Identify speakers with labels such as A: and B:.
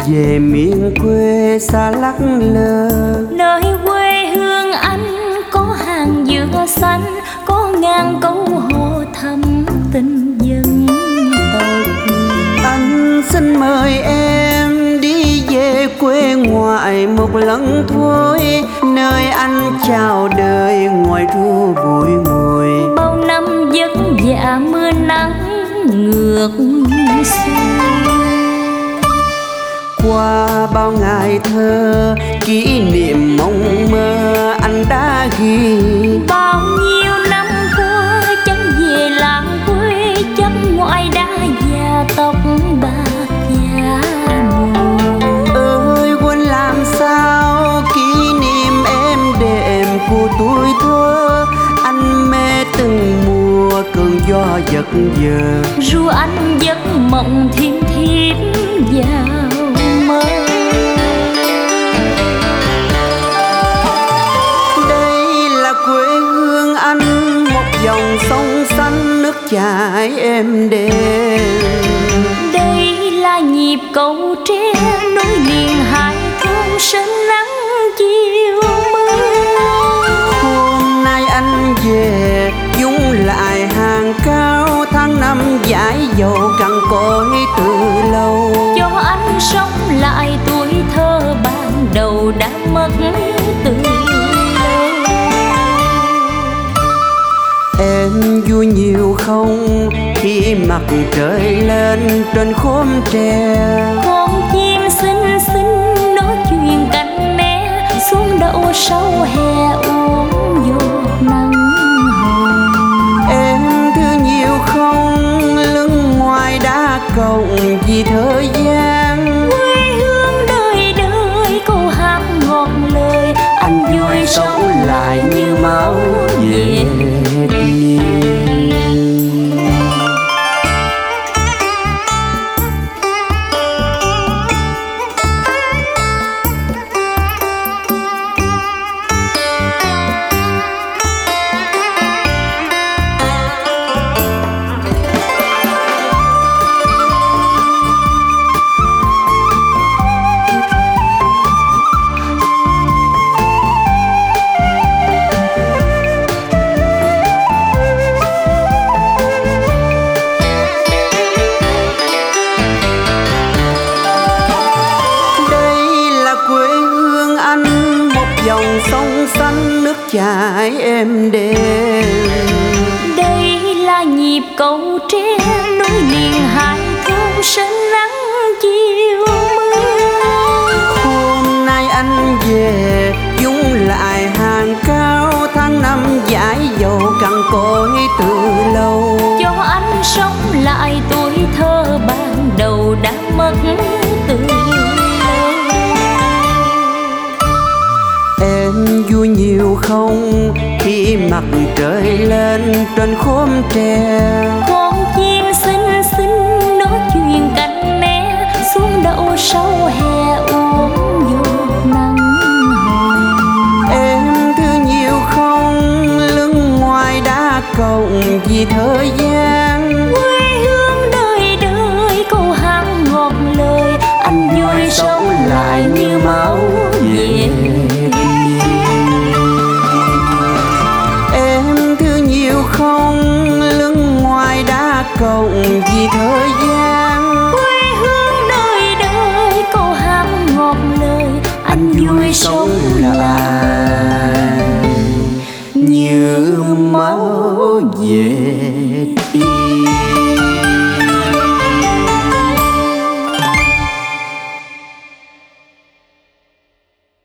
A: về miền quê xa lắc lơ.
B: Nơi quê hương anh có hàng dừa xanh, có ngàn câu hò thắm tình dân tộc.
A: Anh xin mời em đi về quê ngoại một lần thôi, nơi anh chào đời ngoài ru bụi ngùi.
B: Bao năm vất vả mưa nắng ngược xuôi,
A: qua bao ngày thơ kỷ niệm mộng mơ anh đã ghi.
B: bao nhiêu năm qua chẳng về làng quê, chẳng ngoại đã già tóc bạc già mùa.
A: Ơi quên làm sao kỷ niệm em đệm của tuổi thơ, anh mê từng mùa cơn gió giật giờ.
B: Ru anh giấc mộng thiêm thiếp vào mơ.
A: Đây là quê hương anh, một dòng sông xanh nước chảy êm đềm.
B: Đây là nhịp cầu tre nối liền hai thôn sớm nắng chiều mưa.
A: Hôm nay anh về dung lại hàng cao, tháng năm dãi dầu cằn cỗi từ lâu.
B: Cho anh sống lại tuổi thơ ban đầu đã mất từ lâu.
A: Em vui nhiều không khi mặt trời lên trên khóm tre.
B: Con chim xinh xinh nói chuyện cạnh mẹ, xuống đậu sau hè uống giọt nắng hồng.
A: Em thương nhiều không lưng ngoài đá cầu vì thời gian.
B: Quê hương đời đời câu hát ngọt lời, anh vui sống lại như máu về đi.
A: Dòng sông xanh nước chảy êm đềm.
B: Đây là nhịp cầu tre nối liền hai thôn sớm nắng chiều mưa.
A: Hôm nay anh về dung lại hàng cao, tháng năm dãi dầu cằn cỗi từ lâu.
B: Cho anh sống lại tuổi thơ ban đầu đã mất từ lâu.
A: Em vui nhiều không khi mặt trời lên trên khóm tre.
B: Con chim xinh xinh nói chuyện cạnh mẹ, xuống đậu sau hè uống giọt nắng hồng.
A: Em thương nhiều không lưng ngoài đá cầu vì thời gian.
B: Quê hương đời đời câu hát ngọt lời, anh vui sống lại như máu về.
A: Không lưng ngoài đá cầu vì thời gian.
B: Quê hương đời đời câu hát ngọt lời, anh vui sống lại
A: như máu về.